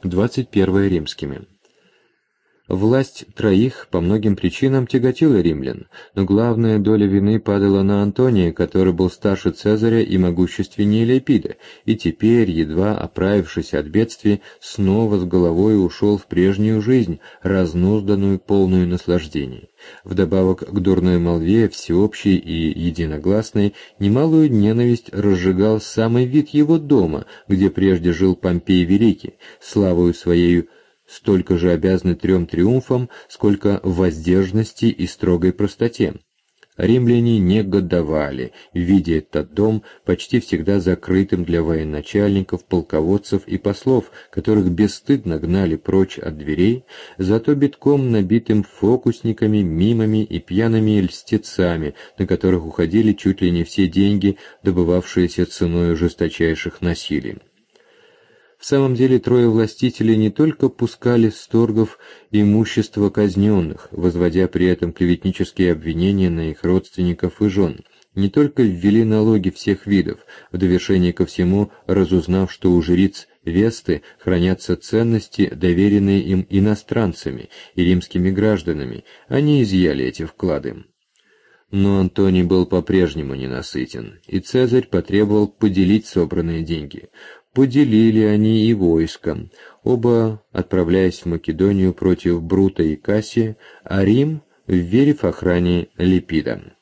21 римскими. Власть троих по многим причинам тяготила римлян, но главная доля вины падала на Антония, который был старше Цезаря и могущественнее Лепида, и теперь, едва оправившись от бедствий, снова с головой ушел в прежнюю жизнь, разнузданную, полную наслаждений. Вдобавок к дурной молве, всеобщей и единогласной, немалую ненависть разжигал самый вид его дома, где прежде жил Помпей Великий, славою своею столько же обязаны 3 триумфам, сколько воздержности и строгой простоте. Римляне негодовали, видя этот дом почти всегда закрытым для военачальников, полководцев и послов, которых бесстыдно гнали прочь от дверей, зато битком набитым фокусниками, мимами и пьяными льстецами, на которых уходили чуть ли не все деньги, добывавшиеся ценой жесточайших насилий. В самом деле трое властителей не только пускали с торгов имущество казненных, возводя при этом клеветнические обвинения на их родственников и жен, не только ввели налоги всех видов, в довершение ко всему разузнав, что у жриц Весты хранятся ценности, доверенные им иностранцами и римскими гражданами, они изъяли эти вклады. Но Антоний был по-прежнему ненасытен, и Цезарь потребовал поделить собранные деньги. Поделили они и войско, оба отправляясь в Македонию против Брута и Кассия, а Рим вверив охране Лепида.